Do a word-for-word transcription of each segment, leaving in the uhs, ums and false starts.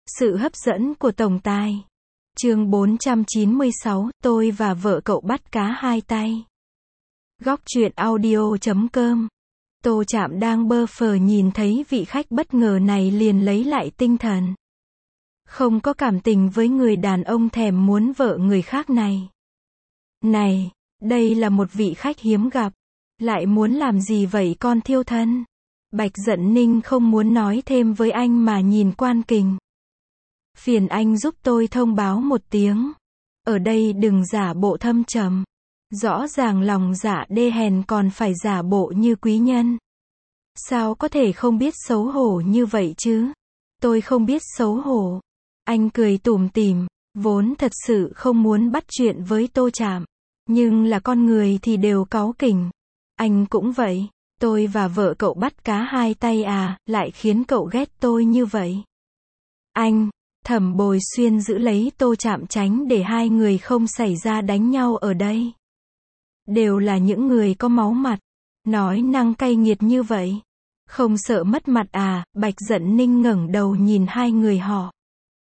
Sự hấp dẫn của tổng tài. Chương bốn trăm chín mươi sáu, tôi và vợ cậu bắt cá hai tay. Góc truyện audio chấm com. Tô Trạm đang bơ phờ nhìn thấy vị khách bất ngờ này liền lấy lại tinh thần. Không có cảm tình với người đàn ông thèm muốn vợ người khác này. Này, đây là một vị khách hiếm gặp. Lại muốn làm gì vậy con thiêu thân? Bạch Dận Ninh không muốn nói thêm với anh mà nhìn Quan Kình. Phiền anh giúp tôi thông báo một tiếng. Ở đây đừng giả bộ thâm trầm. Rõ ràng lòng dạ đê hèn còn phải giả bộ như quý nhân. Sao có thể không biết xấu hổ như vậy chứ? Tôi không biết xấu hổ. Anh cười tủm tỉm, vốn thật sự không muốn bắt chuyện với Tô Trạm. Nhưng là con người thì đều cáu kỉnh. Anh cũng vậy. Tôi và vợ cậu bắt cá hai tay à, lại khiến cậu ghét tôi như vậy. Anh, Thẩm Bồi Xuyên giữ lấy Tô Trạm tránh để hai người không xảy ra đánh nhau ở đây. Đều là những người có máu mặt. Nói năng cay nghiệt như vậy. Không sợ mất mặt à? Bạch Dận Ninh ngẩng đầu nhìn hai người họ.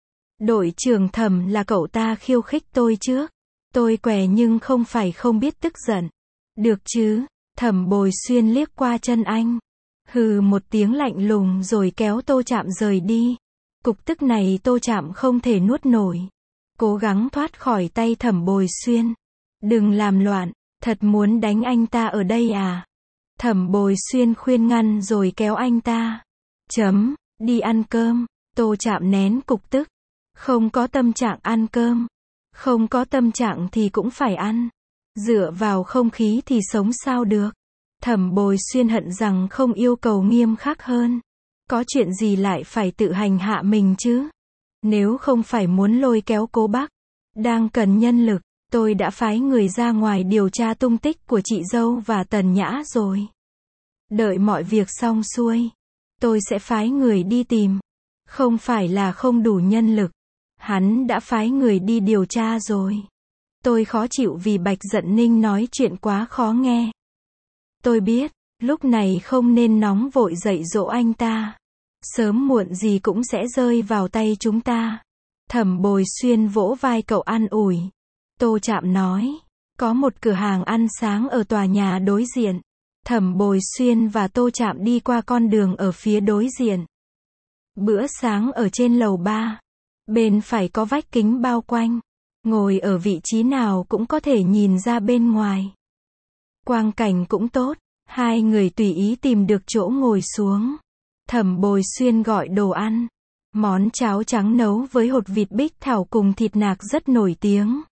Đội trưởng Thẩm là cậu ta khiêu khích tôi trước. Tôi què nhưng không phải không biết tức giận. Được chứ? Thẩm Bồi Xuyên liếc qua chân anh. Hừ một tiếng lạnh lùng rồi kéo Tô Trạm rời đi. Cục tức này Tô Trạm không thể nuốt nổi. Cố gắng thoát khỏi tay Thẩm Bồi Xuyên. Đừng làm loạn, thật muốn đánh anh ta ở đây à? Thẩm Bồi Xuyên khuyên ngăn rồi kéo anh ta. Chấm, đi ăn cơm. Tô Trạm nén cục tức. Không có tâm trạng ăn cơm. Không có tâm trạng thì cũng phải ăn. Dựa vào không khí thì sống sao được. Thẩm Bồi Xuyên hận rằng không yêu cầu nghiêm khắc hơn. Có chuyện gì lại phải tự hành hạ mình chứ? Nếu không phải muốn lôi kéo Cố Bắc, đang cần nhân lực, tôi đã phái người ra ngoài điều tra tung tích của chị dâu và Tần Nhã rồi. Đợi mọi việc xong xuôi, tôi sẽ phái người đi tìm. Không phải là không đủ nhân lực. Hắn đã phái người đi điều tra rồi. Tôi khó chịu vì Bạch Dận Ninh nói chuyện quá khó nghe. Tôi biết, lúc này không nên nóng vội dạy dỗ anh ta. Sớm muộn gì cũng sẽ rơi vào tay chúng ta. Thẩm Bồi Xuyên vỗ vai cậu an ủi. Tô Trạm nói, có một cửa hàng ăn sáng ở tòa nhà đối diện. Thẩm Bồi Xuyên và Tô Trạm đi qua con đường ở phía đối diện. Bữa sáng ở trên lầu ba. Bên phải có vách kính bao quanh. Ngồi ở vị trí nào cũng có thể nhìn ra bên ngoài. Quang cảnh cũng tốt. Hai người tùy ý tìm được chỗ ngồi xuống. Thẩm Bồi Xuyên gọi đồ ăn. Món cháo trắng nấu với hột vịt bích thảo cùng thịt nạc rất nổi tiếng.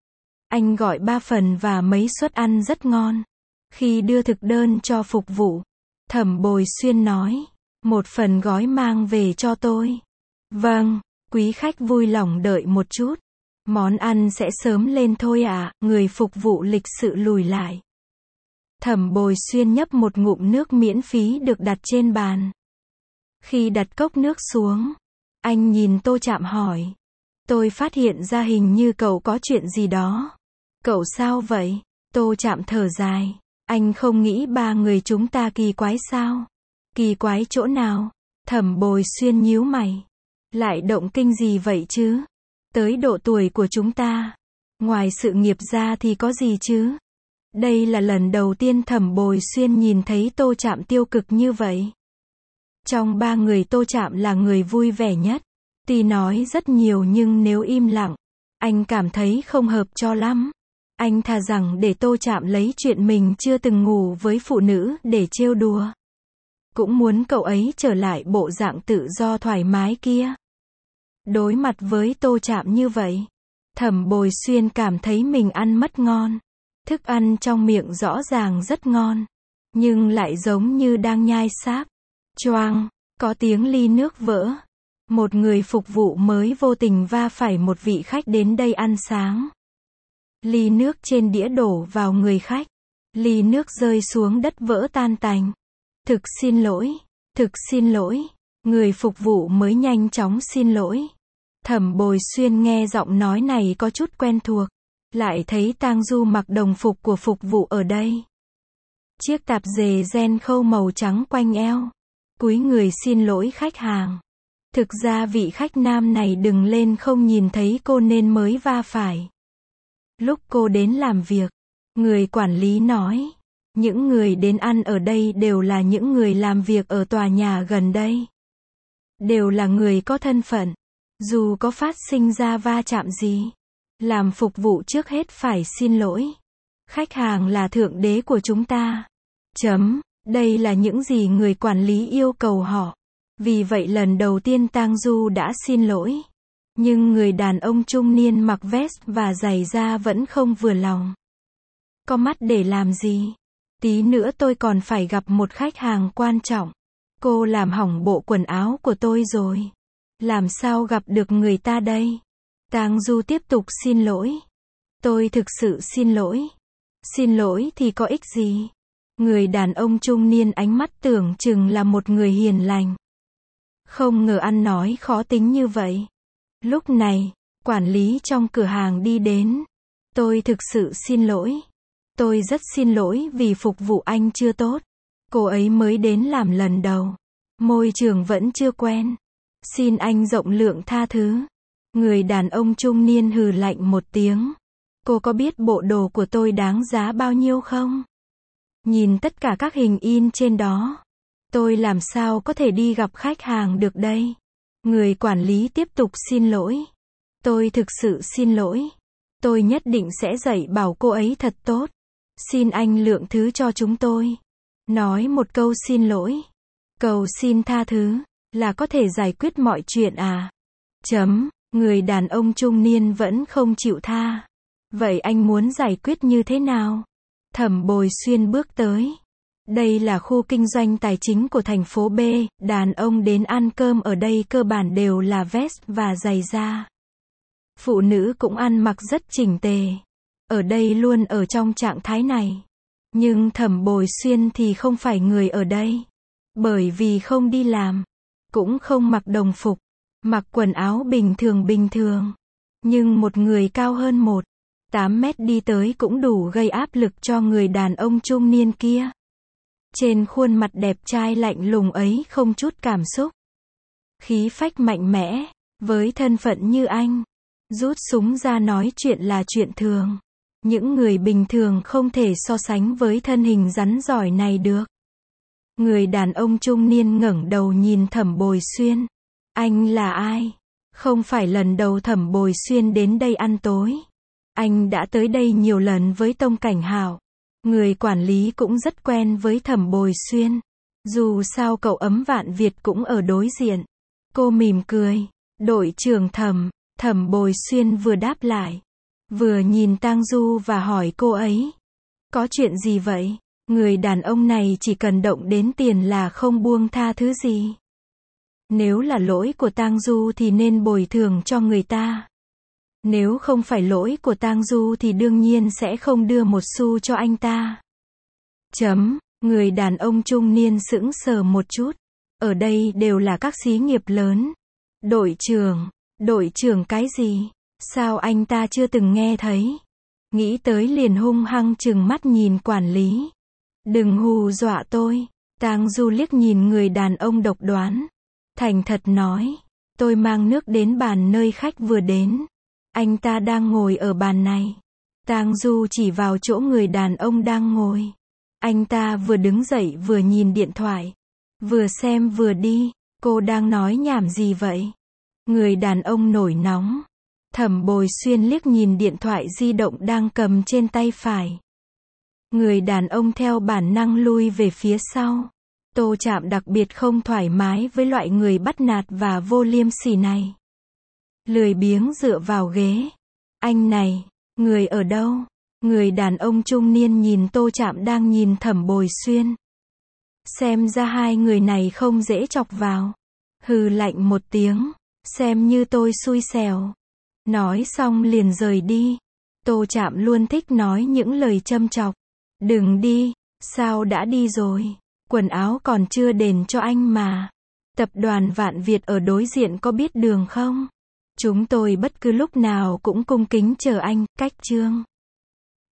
Anh gọi ba phần và mấy suất ăn rất ngon. Khi đưa thực đơn cho phục vụ, Thẩm Bồi Xuyên nói, một phần gói mang về cho tôi. Vâng, quý khách vui lòng đợi một chút. Món ăn sẽ sớm lên thôi ạ. Người phục vụ lịch sự lùi lại. Thẩm Bồi Xuyên nhấp một ngụm nước miễn phí được đặt trên bàn. Khi đặt cốc nước xuống, anh nhìn Tô Trạm hỏi. Tôi phát hiện ra hình như cậu có chuyện gì đó. Cậu sao vậy? Tô Trạm thở dài. Anh không nghĩ ba người chúng ta kỳ quái sao? Kỳ quái chỗ nào? Thẩm Bồi Xuyên nhíu mày. Lại động kinh gì vậy chứ? Tới độ tuổi của chúng ta, ngoài sự nghiệp ra thì có gì chứ? Đây là lần đầu tiên Thẩm Bồi Xuyên nhìn thấy Tô Trạm tiêu cực như vậy. Trong ba người Tô Trạm là người vui vẻ nhất. Tuy nói rất nhiều nhưng nếu im lặng, anh cảm thấy không hợp cho lắm. Anh thà rằng để Tô Trạm lấy chuyện mình chưa từng ngủ với phụ nữ để trêu đùa. Cũng muốn cậu ấy trở lại bộ dạng tự do thoải mái kia. Đối mặt với Tô Trạm như vậy, Thẩm Bồi Xuyên cảm thấy mình ăn mất ngon. Thức ăn trong miệng rõ ràng rất ngon, nhưng lại giống như đang nhai sáp. Choang, có tiếng ly nước vỡ. Một người phục vụ mới vô tình va phải một vị khách đến đây ăn sáng. Ly nước trên đĩa đổ vào người khách. Ly nước rơi xuống đất vỡ tan tành. Thực xin lỗi, thực xin lỗi. Người phục vụ mới nhanh chóng xin lỗi. Thẩm Bồi Xuyên nghe giọng nói này có chút quen thuộc. Lại thấy Tang Du mặc đồng phục của phục vụ ở đây. Chiếc tạp dề ren khâu màu trắng quanh eo. Cúi người xin lỗi khách hàng. Thực ra vị khách nam này đừng lên không nhìn thấy cô nên mới va phải. Lúc cô đến làm việc, người quản lý nói, những người đến ăn ở đây đều là những người làm việc ở tòa nhà gần đây. Đều là người có thân phận. Dù có phát sinh ra va chạm gì, làm phục vụ trước hết phải xin lỗi. Khách hàng là thượng đế của chúng ta. Chấm. Đây là những gì người quản lý yêu cầu họ. Vì vậy lần đầu tiên Tang Du đã xin lỗi. Nhưng người đàn ông trung niên mặc vest và giày da vẫn không vừa lòng. Có mắt để làm gì? Tí nữa tôi còn phải gặp một khách hàng quan trọng. Cô làm hỏng bộ quần áo của tôi rồi. Làm sao gặp được người ta đây? Tang Du tiếp tục xin lỗi. Tôi thực sự xin lỗi. Xin lỗi thì có ích gì? Người đàn ông trung niên ánh mắt tưởng chừng là một người hiền lành. Không ngờ ăn nói khó tính như vậy. Lúc này, quản lý trong cửa hàng đi đến. Tôi thực sự xin lỗi. Tôi rất xin lỗi vì phục vụ anh chưa tốt. Cô ấy mới đến làm lần đầu. Môi trường vẫn chưa quen. Xin anh rộng lượng tha thứ. Người đàn ông trung niên hừ lạnh một tiếng. Cô có biết bộ đồ của tôi đáng giá bao nhiêu không? Nhìn tất cả các hình in trên đó. Tôi làm sao có thể đi gặp khách hàng được đây? Người quản lý tiếp tục xin lỗi. Tôi thực sự xin lỗi. Tôi nhất định sẽ dạy bảo cô ấy thật tốt. Xin anh lượng thứ cho chúng tôi. Nói một câu xin lỗi. Cầu xin tha thứ. Là có thể giải quyết mọi chuyện à? Chấm. Người đàn ông trung niên vẫn không chịu tha. Vậy anh muốn giải quyết như thế nào? Thẩm Bồi Xuyên bước tới. Đây là khu kinh doanh tài chính của thành phố B, đàn ông đến ăn cơm ở đây cơ bản đều là vest và giày da. Phụ nữ cũng ăn mặc rất chỉnh tề. Ở đây luôn ở trong trạng thái này. Nhưng Thẩm Bồi Xuyên thì không phải người ở đây. Bởi vì không đi làm, cũng không mặc đồng phục, mặc quần áo bình thường bình thường. Nhưng một người cao hơn một phẩy tám mét đi tới cũng đủ gây áp lực cho người đàn ông trung niên kia. Trên khuôn mặt đẹp trai lạnh lùng ấy không chút cảm xúc. Khí phách mạnh mẽ, với thân phận như anh, rút súng ra nói chuyện là chuyện thường. Những người bình thường không thể so sánh với thân hình rắn giỏi này được. Người đàn ông trung niên ngẩng đầu nhìn Thẩm Bồi Xuyên. Anh là ai? Không phải lần đầu Thẩm Bồi Xuyên đến đây ăn tối. Anh đã tới đây nhiều lần với Tông Cảnh Hạo. Người quản lý cũng rất quen với Thẩm Bồi Xuyên. Dù sao cậu Ấm Vạn Việt cũng ở đối diện. Cô mỉm cười. Đội trưởng Thẩm. Thẩm Bồi Xuyên vừa đáp lại, vừa nhìn Tang Du và hỏi cô ấy. Có chuyện gì vậy? Người đàn ông này chỉ cần động đến tiền là không buông tha thứ gì. Nếu là lỗi của Tang Du thì nên bồi thường cho người ta. Nếu không phải lỗi của Tang Du thì đương nhiên sẽ không đưa một xu cho anh ta. Chấm. Người đàn ông trung niên sững sờ một chút. Ở đây đều là các xí nghiệp lớn. Đội trưởng. Đội trưởng cái gì? Sao anh ta chưa từng nghe thấy? Nghĩ tới liền hung hăng trừng mắt nhìn quản lý. Đừng hù dọa tôi. Tang Du liếc nhìn người đàn ông độc đoán. Thành thật nói. Tôi mang nước đến bàn nơi khách vừa đến. Anh ta đang ngồi ở bàn này. Tang Du chỉ vào chỗ người đàn ông đang ngồi. Anh ta vừa đứng dậy vừa nhìn điện thoại. Vừa xem vừa đi. Cô đang nói nhảm gì vậy? Người đàn ông nổi nóng. Thẩm Bồi Xuyên liếc nhìn điện thoại di động đang cầm trên tay phải. Người đàn ông theo bản năng lui về phía sau. Tô Trạm đặc biệt không thoải mái với loại người bắt nạt và vô liêm sỉ này. Lười biếng dựa vào ghế. Anh này, người ở đâu? Người đàn ông trung niên nhìn Tô Trạm đang nhìn Thẩm Bồi Xuyên. Xem ra hai người này không dễ chọc vào. Hừ lạnh một tiếng. Xem như tôi xui xẻo. Nói xong liền rời đi. Tô Trạm luôn thích nói những lời châm chọc. Đừng đi. Sao đã đi rồi? Quần áo còn chưa đền cho anh mà. Tập đoàn Vạn Việt ở đối diện có biết đường không? Chúng tôi bất cứ lúc nào cũng cung kính chờ anh. Cách chương